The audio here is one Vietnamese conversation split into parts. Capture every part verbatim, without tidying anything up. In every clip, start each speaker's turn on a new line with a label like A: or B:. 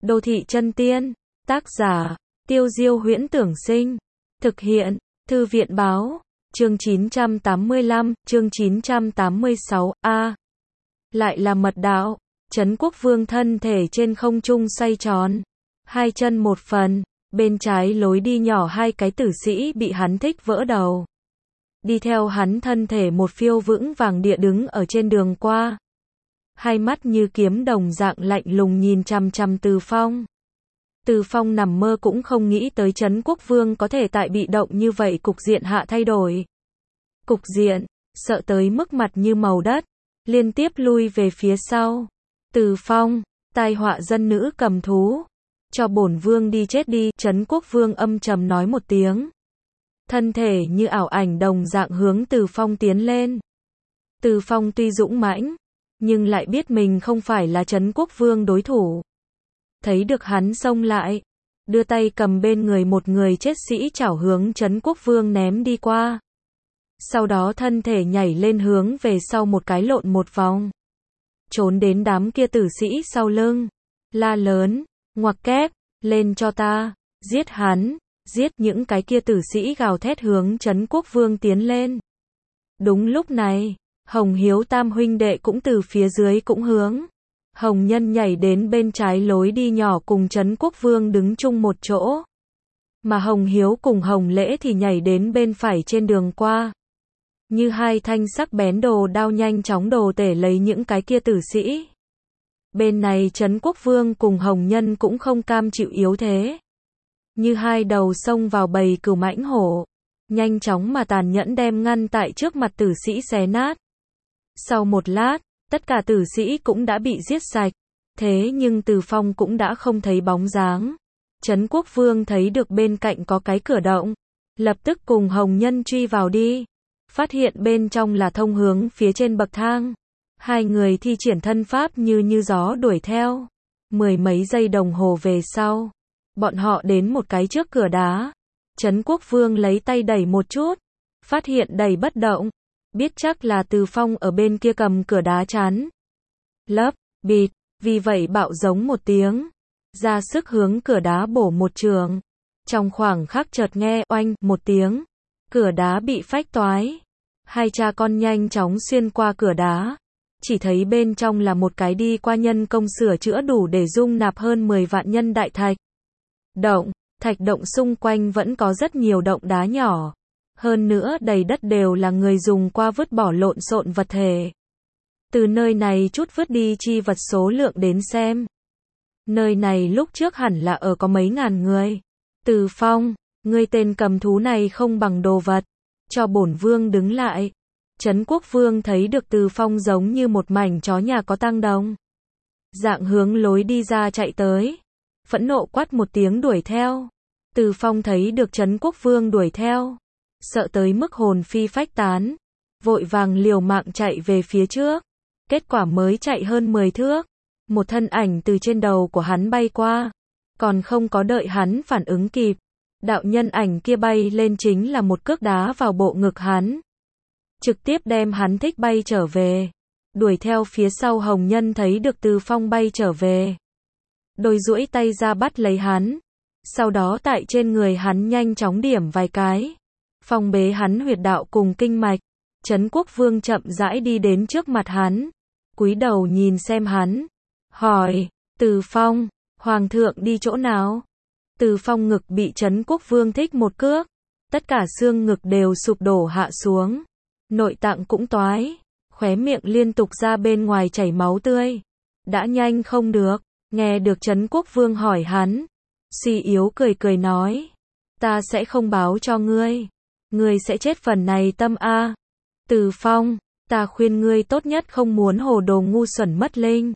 A: Đô thị chân tiên. Tác giả, Tiêu Diêu Huyễn Tưởng Sinh. Thực hiện, Thư viện Báo. Chương chín trăm tám mươi lăm, chương chín trăm tám mươi sáu, A. Lại là mật đạo. Trấn Quốc Vương thân thể trên không trung xoay tròn. Hai chân một phần, bên trái lối đi nhỏ hai cái tử sĩ bị hắn thích vỡ đầu. Đi theo hắn thân thể một phiêu vững vàng địa đứng ở trên đường qua. Hai mắt như kiếm đồng dạng lạnh lùng nhìn chằm chằm Từ Phong. Từ Phong nằm mơ cũng không nghĩ tới Trấn Quốc Vương có thể tại bị động như vậy cục diện hạ thay đổi. Cục diện, sợ tới mức mặt như màu đất, liên tiếp lui về phía sau. Từ Phong, tai họa dân nữ cầm thú. Cho bổn vương đi chết đi, Trấn Quốc Vương âm trầm nói một tiếng. Thân thể như ảo ảnh đồng dạng hướng Từ Phong tiến lên. Từ Phong tuy dũng mãnh, nhưng lại biết mình không phải là Trấn Quốc Vương đối thủ. Thấy được hắn xông lại, đưa tay cầm bên người một người chết sĩ chảo hướng Trấn Quốc Vương ném đi qua. Sau đó thân thể nhảy lên hướng về sau một cái lộn một vòng. Trốn đến đám kia tử sĩ sau lưng. La lớn, ngoặc kép, lên cho ta, giết hắn, giết những cái kia tử sĩ gào thét hướng Trấn Quốc Vương tiến lên. Đúng lúc này, Hồng Hiếu tam huynh đệ cũng từ phía dưới cũng hướng. Hồng Nhân nhảy đến bên trái lối đi nhỏ cùng Trấn Quốc Vương đứng chung một chỗ. Mà Hồng Hiếu cùng Hồng Lễ thì nhảy đến bên phải trên đường qua. Như hai thanh sắc bén đồ đao nhanh chóng đồ tể lấy những cái kia tử sĩ. Bên này Trấn Quốc Vương cùng Hồng Nhân cũng không cam chịu yếu thế. Như hai đầu xông vào bầy cừu mãnh hổ. Nhanh chóng mà tàn nhẫn đem ngăn tại trước mặt tử sĩ xé nát. Sau một lát, tất cả tử sĩ cũng đã bị giết sạch. Thế nhưng Từ Phong cũng đã không thấy bóng dáng. Trấn Quốc Vương thấy được bên cạnh có cái cửa động. Lập tức cùng Hồng Nhân truy vào đi. Phát hiện bên trong là thông hướng phía trên bậc thang. Hai người thi triển thân pháp như như gió đuổi theo. Mười mấy giây đồng hồ về sau, bọn họ đến một cái trước cửa đá. Trấn Quốc Vương lấy tay đẩy một chút, phát hiện đẩy bất động. Biết chắc là Từ Phong ở bên kia cầm cửa đá chắn. Lấp, bịt, vì vậy bạo giống một tiếng. Ra sức hướng cửa đá bổ một trường. Trong khoảng khắc chợt nghe oanh một tiếng. Cửa đá bị phách toái. Hai cha con nhanh chóng xuyên qua cửa đá. Chỉ thấy bên trong là một cái đi qua nhân công sửa chữa đủ để dung nạp hơn mười vạn nhân đại thạch. Động, thạch động xung quanh vẫn có rất nhiều động đá nhỏ. Hơn nữa đầy đất đều là người dùng qua vứt bỏ lộn xộn vật thể. Từ nơi này chút vứt đi chi vật số lượng đến xem. Nơi này lúc trước hẳn là ở có mấy ngàn người. Từ Phong, ngươi tên cầm thú này không bằng đồ vật. Cho bổn vương đứng lại. Trấn Quốc Vương thấy được Từ Phong giống như một mảnh chó nhà có tang đồng. Dạng hướng lối đi ra chạy tới. Phẫn nộ quát một tiếng đuổi theo. Từ Phong thấy được Trấn Quốc Vương đuổi theo. Sợ tới mức hồn phi phách tán. Vội vàng liều mạng chạy về phía trước. Kết quả mới chạy hơn mười thước. Một thân ảnh từ trên đầu của hắn bay qua. Còn không có đợi hắn phản ứng kịp. Đạo nhân ảnh kia bay lên chính là một cước đá vào bộ ngực hắn. Trực tiếp đem hắn thích bay trở về. Đuổi theo phía sau Hồng Nhân thấy được Từ Phong bay trở về. Đôi duỗi tay ra bắt lấy hắn. Sau đó tại trên người hắn nhanh chóng điểm vài cái. Phong bế hắn huyệt đạo cùng kinh mạch. Trấn Quốc Vương chậm rãi đi đến trước mặt hắn. Cúi đầu nhìn xem hắn. Hỏi, Từ Phong, Hoàng thượng đi chỗ nào? Từ Phong ngực bị Trấn Quốc Vương thích một cước. Tất cả xương ngực đều sụp đổ hạ xuống. Nội tạng cũng toái. Khóe miệng liên tục ra bên ngoài chảy máu tươi. Đã nhanh không được. Nghe được Trấn Quốc Vương hỏi hắn. Suy yếu cười cười nói. Ta sẽ không báo cho ngươi. Ngươi sẽ chết phần này tâm a. Từ Phong, ta khuyên ngươi tốt nhất không muốn hồ đồ ngu xuẩn mất linh.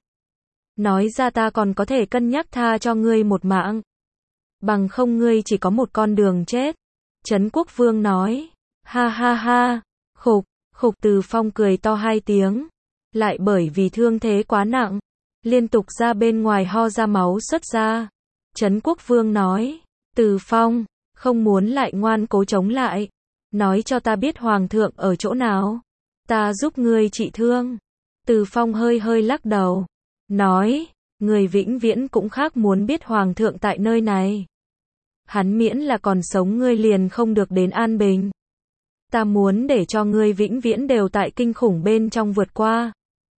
A: Nói ra ta còn có thể cân nhắc tha cho ngươi một mạng. Bằng không ngươi chỉ có một con đường chết. Trấn Quốc Vương nói. Ha ha ha. Khục, khục Từ Phong cười to hai tiếng. Lại bởi vì thương thế quá nặng. Liên tục ra bên ngoài ho ra máu xuất ra. Trấn Quốc Vương nói. Từ Phong, không muốn lại ngoan cố chống lại. Nói cho ta biết Hoàng thượng ở chỗ nào. Ta giúp ngươi trị thương. Từ Phong hơi hơi lắc đầu. Nói. người vĩnh viễn cũng khác muốn biết hoàng thượng tại nơi này. Hắn miễn là còn sống ngươi liền không được đến an bình. Ta muốn để cho ngươi vĩnh viễn đều tại kinh khủng bên trong vượt qua.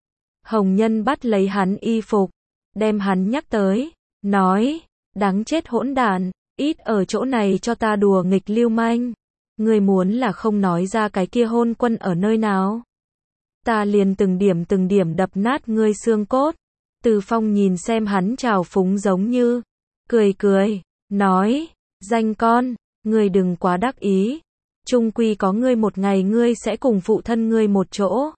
A: Hồng Nhân bắt lấy hắn y phục, đem hắn nhắc tới, nói, đáng chết hỗn đản, ít ở chỗ này cho ta đùa nghịch lưu manh. Ngươi muốn là không nói ra cái kia hôn quân ở nơi nào. Ta liền từng điểm từng điểm đập nát ngươi xương cốt. Từ Phong nhìn xem hắn trào phúng giống như, cười cười, nói, danh con, ngươi đừng quá đắc ý. Chung quy có ngươi một ngày ngươi sẽ cùng phụ thân ngươi một chỗ.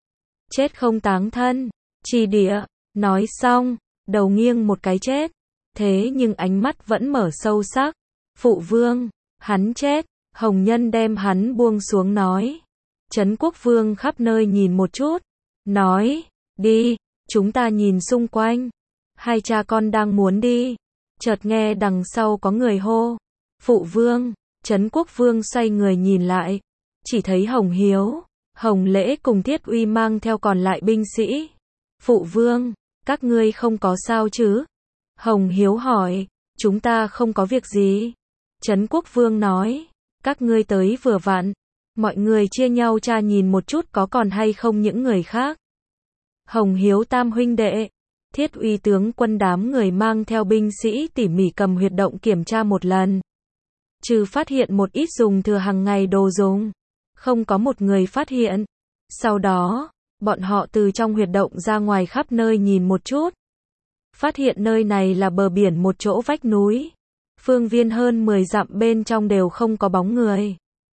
A: Chết không táng thân, trì địa, nói xong, đầu nghiêng một cái chết. Thế nhưng ánh mắt vẫn mở sâu sắc. Phụ vương, hắn chết, Hồng Nhân đem hắn buông xuống nói. Trấn Quốc Vương khắp nơi nhìn một chút, nói, đi, chúng ta nhìn xung quanh. Hai cha con đang muốn đi, chợt nghe đằng sau có người hô, phụ vương. Trấn Quốc Vương xoay người nhìn lại, chỉ thấy Hồng Hiếu, Hồng Lễ cùng Thiết Uy mang theo còn lại binh sĩ. Phụ vương, các ngươi không có sao chứ? Hồng Hiếu hỏi, chúng ta không có việc gì. Trấn Quốc Vương nói, các ngươi tới vừa vặn, mọi người chia nhau tra nhìn một chút có còn hay không những người khác. Hồng Hiếu tam huynh đệ, Thiết Uy tướng quân đám người mang theo binh sĩ tỉ mỉ cầm huyệt động kiểm tra một lần. Trừ phát hiện một ít dùng thừa hàng ngày đồ dùng, không có một người phát hiện. Sau đó, bọn họ từ trong huyệt động ra ngoài khắp nơi nhìn một chút. Phát hiện nơi này là bờ biển một chỗ vách núi. Phương viên hơn mười dặm bên trong đều không có bóng người.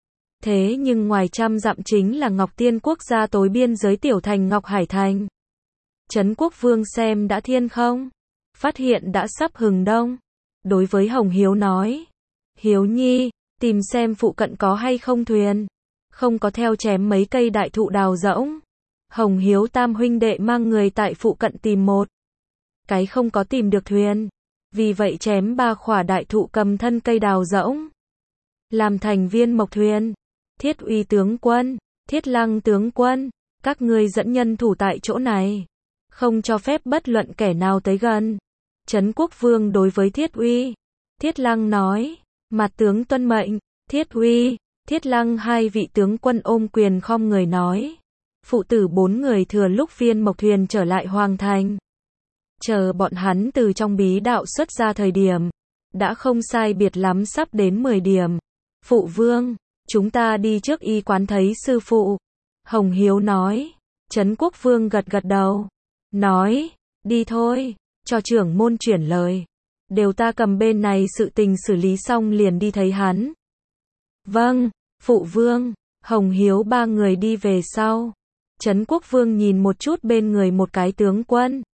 A: Thế nhưng ngoài trăm dặm chính là Ngọc Tiên quốc gia tối biên giới tiểu thành Ngọc Hải Thành. Trấn Quốc Vương xem đã thiên không? Phát hiện đã sắp hừng đông. Đối với Hồng Hiếu nói, Hiếu nhi, tìm xem phụ cận có hay không thuyền. Không có theo chém mấy cây đại thụ đào rỗng. Hồng Hiếu tam huynh đệ mang người tại phụ cận tìm một cái không có tìm được thuyền. Vì vậy chém ba khỏa đại thụ cầm thân cây đào rỗng, làm thành viên mộc thuyền. Thiết Uy tướng quân, Thiết Lăng tướng quân, các ngươi dẫn nhân thủ tại chỗ này, không cho phép bất luận kẻ nào tới gần. Trấn Quốc Vương đối với Thiết Uy, Thiết Lăng nói, mặt tướng tuân mệnh. Thiết Uy, Thiết Lăng hai vị tướng quân ôm quyền khom người nói, phụ tử bốn người thừa lúc viên mộc thuyền trở lại hoàng thành. Chờ bọn hắn từ trong bí đạo xuất ra thời điểm, đã không sai biệt lắm sắp đến mười điểm. Phụ vương, chúng ta đi trước y quán thấy sư phụ. Hồng Hiếu nói. Trấn Quốc Vương gật gật đầu, nói, đi thôi, cho trưởng môn chuyển lời. Đều ta cầm bên này sự tình xử lý xong liền đi thấy hắn. Vâng, phụ vương. Hồng Hiếu ba người đi về sau. Trấn Quốc Vương nhìn một chút bên người một cái tướng quân,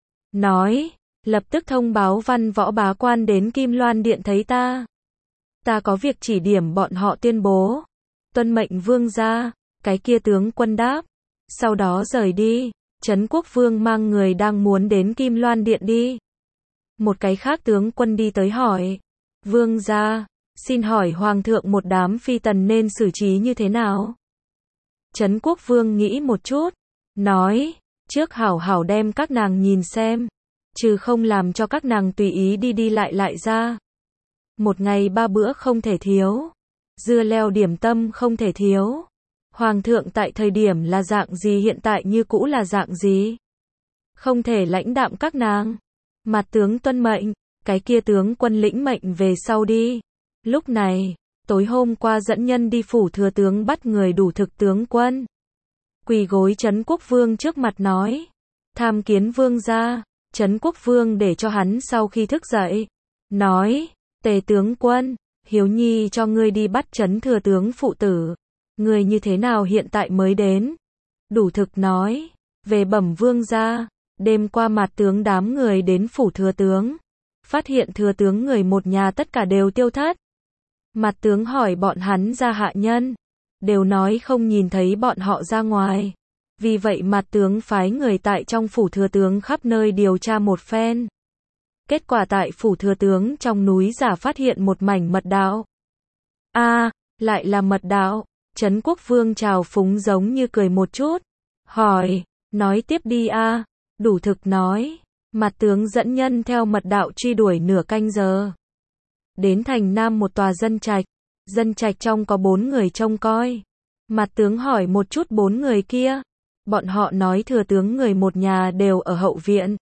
A: nói, lập tức thông báo văn võ bá quan đến Kim Loan Điện thấy ta. Ta có việc chỉ điểm bọn họ tuyên bố. Tuân mệnh vương gia. Cái kia tướng quân đáp. Sau đó rời đi. Trấn Quốc Vương mang người đang muốn đến Kim Loan Điện đi. Một cái khác tướng quân đi tới hỏi, vương gia, xin hỏi hoàng thượng một đám phi tần nên xử trí như thế nào? Trấn Quốc Vương nghĩ một chút, nói, trước hảo hảo đem các nàng nhìn xem, trừ không làm cho các nàng tùy ý đi đi lại lại ra. Một ngày ba bữa không thể thiếu, dưa leo điểm tâm không thể thiếu. Hoàng thượng tại thời điểm là dạng gì hiện tại như cũ là dạng gì. Không thể lãnh đạm các nàng. Mặt tướng tuân mệnh, cái kia tướng quân lĩnh mệnh về sau đi. Lúc này, tối hôm qua dẫn nhân đi phủ thừa tướng bắt người đủ thực tướng quân. Quỳ gối Trấn Quốc Vương trước mặt nói, tham kiến vương gia. Trấn Quốc Vương để cho hắn sau khi thức dậy, nói, tề tướng quân, Hiếu nhi cho ngươi đi bắt Trấn thừa tướng phụ tử. Người như thế nào hiện tại mới đến? Đủ thực nói, về bẩm vương gia, đêm qua mặt tướng đám người đến phủ thừa tướng, phát hiện thừa tướng người một nhà tất cả đều tiêu thất. Mặt tướng hỏi bọn hắn ra hạ nhân, đều nói không nhìn thấy bọn họ ra ngoài. Vì vậy mặt tướng phái người tại trong phủ thừa tướng khắp nơi điều tra một phen. Kết quả tại phủ thừa tướng trong núi giả phát hiện một mảnh mật đạo. A, à, lại là mật đạo. Trấn Quốc Vương chào phúng giống như cười một chút, hỏi, nói tiếp đi a. Đủ thực nói, Mặt tướng dẫn nhân theo mật đạo truy đuổi nửa canh giờ. Đến thành Nam một tòa dân trạch. Dân trạch trong có bốn người trông coi. Mặt tướng hỏi một chút bốn người kia. Bọn họ nói thừa tướng người một nhà đều ở hậu viện.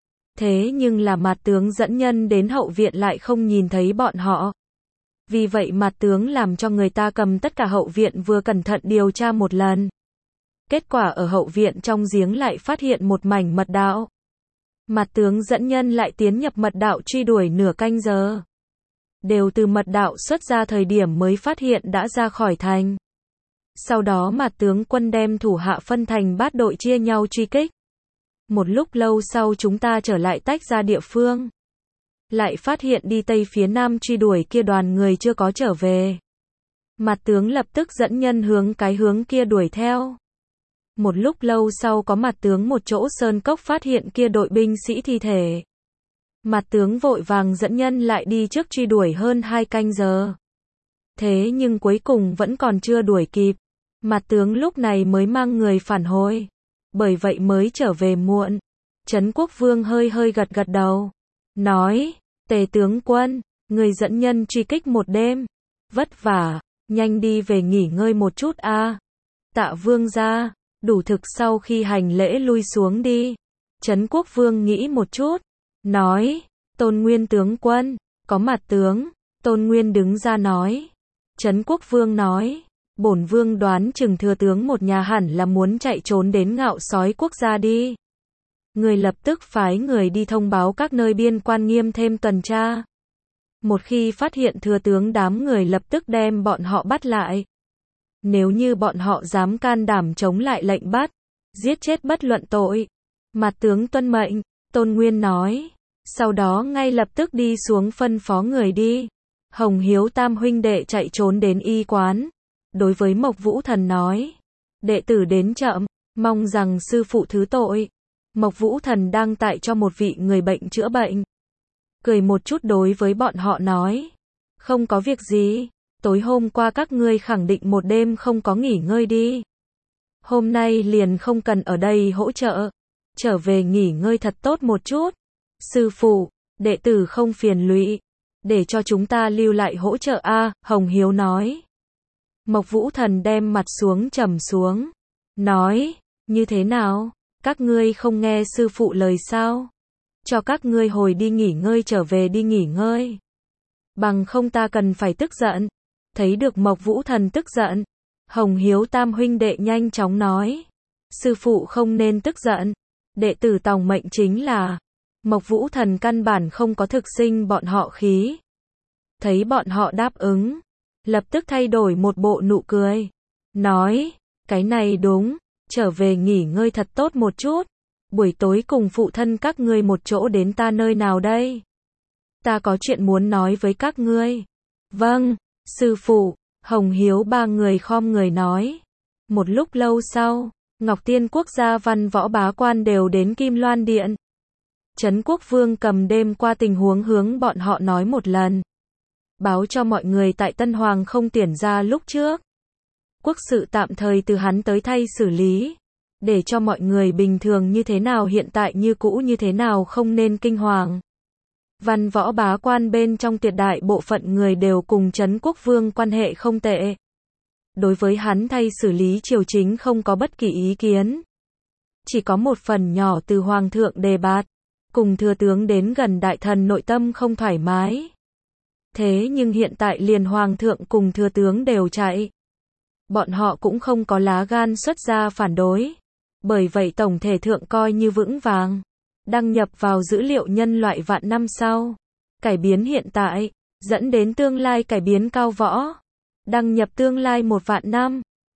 A: Thế nhưng là mặt tướng dẫn nhân đến hậu viện lại không nhìn thấy bọn họ. Vì vậy mặt tướng làm cho người ta cầm tất cả hậu viện vừa cẩn thận điều tra một lần. Kết quả ở hậu viện trong giếng lại phát hiện một mảnh mật đạo. Mặt tướng dẫn nhân lại tiến nhập mật đạo truy đuổi nửa canh giờ. Đều từ mật đạo xuất ra thời điểm mới phát hiện đã ra khỏi thành. Sau đó mặt tướng quân đem thủ hạ phân thành bát đội chia nhau truy kích. Một lúc lâu sau chúng ta trở lại tách ra địa phương. Lại phát hiện đi tây phía nam truy đuổi kia đoàn người chưa có trở về. Mặt tướng lập tức dẫn nhân hướng cái hướng kia đuổi theo. Một lúc lâu sau có mặt tướng một chỗ sơn cốc phát hiện kia đội binh sĩ thi thể. Mặt tướng vội vàng dẫn nhân lại đi trước truy đuổi hơn hai canh giờ. Thế nhưng cuối cùng vẫn còn chưa đuổi kịp. Mặt tướng lúc này mới mang người phản hồi. Bởi vậy mới trở về muộn. Trấn Quốc Vương hơi hơi gật gật đầu. Nói, Tề tướng quân, người dẫn nhân truy kích một đêm. Vất vả, nhanh đi về nghỉ ngơi một chút a. À. Tạ Vương ra, đủ thực sau khi hành lễ lui xuống đi. Trấn Quốc Vương nghĩ một chút. Nói, Tôn Nguyên tướng quân, có mặt tướng. Tôn Nguyên đứng ra nói. Trấn Quốc Vương nói. Bổn vương đoán chừng thừa tướng một nhà hẳn là muốn chạy trốn đến Ngạo Sói quốc gia đi. Người lập tức phái người đi thông báo các nơi biên quan nghiêm thêm tuần tra. Một khi phát hiện thừa tướng đám người lập tức đem bọn họ bắt lại. Nếu như bọn họ dám can đảm chống lại lệnh bắt, giết chết bất luận tội. Mặt tướng tuân mệnh, Tôn Nguyên nói. Sau đó ngay lập tức đi xuống phân phó người đi. Hồng Hiếu tam huynh đệ chạy trốn đến y quán. Đối với Mộc Vũ Thần nói. Đệ tử đến chậm, mong rằng sư phụ thứ tội. Mộc Vũ Thần đang tại cho một vị người bệnh chữa bệnh. Cười một chút đối với bọn họ nói. Không có việc gì, tối hôm qua các ngươi khẳng định một đêm không có nghỉ ngơi đi. Hôm nay liền không cần ở đây hỗ trợ. Trở về nghỉ ngơi thật tốt một chút. Sư phụ, đệ tử không phiền lụy. Để cho chúng ta lưu lại hỗ trợ a. Hồng Hiếu nói. Mộc Vũ Thần đem mặt xuống trầm xuống. Nói, như thế nào? Các ngươi không nghe sư phụ lời sao? Cho các ngươi hồi đi nghỉ ngơi trở về đi nghỉ ngơi. Bằng không ta cần phải tức giận. Thấy được Mộc Vũ Thần tức giận. Hồng Hiếu tam huynh đệ nhanh chóng nói. Sư phụ không nên tức giận. Đệ tử tòng mệnh chính là. Mộc Vũ Thần căn bản không có thực sinh bọn họ khí. Thấy bọn họ đáp ứng. Lập tức thay đổi một bộ nụ cười. Nói, cái này đúng. Trở về nghỉ ngơi thật tốt một chút. Buổi tối cùng phụ thân các ngươi một chỗ đến ta nơi nào đây? Ta có chuyện muốn nói với các ngươi. Vâng, sư phụ. Hồng Hiếu ba người khom người nói. Một lúc lâu sau, Ngọc Tiên quốc gia văn võ bá quan đều đến Kim Loan Điện. Trấn Quốc Vương cầm đêm qua tình huống hướng bọn họ nói một lần. Báo cho mọi người tại Tân Hoàng không tuyển ra lúc trước. Quốc sự tạm thời từ hắn tới thay xử lý. Để cho mọi người bình thường như thế nào hiện tại như cũ như thế nào không nên kinh hoàng. Văn võ bá quan bên trong tuyệt đại bộ phận người đều cùng Trấn Quốc Vương quan hệ không tệ. Đối với hắn thay xử lý triều chính không có bất kỳ ý kiến. Chỉ có một phần nhỏ từ Hoàng thượng đề bạt. Cùng thừa tướng đến gần đại thần nội tâm không thoải mái. Thế nhưng hiện tại liền Hoàng thượng cùng thừa tướng đều chạy. Bọn họ cũng không có lá gan xuất ra phản đối. Bởi vậy tổng thể thượng coi như vững vàng. Đăng nhập vào dữ liệu nhân loại vạn năm sau. Cải biến hiện tại, dẫn đến tương lai cải biến cao võ. Đăng nhập tương lai một vạn năm.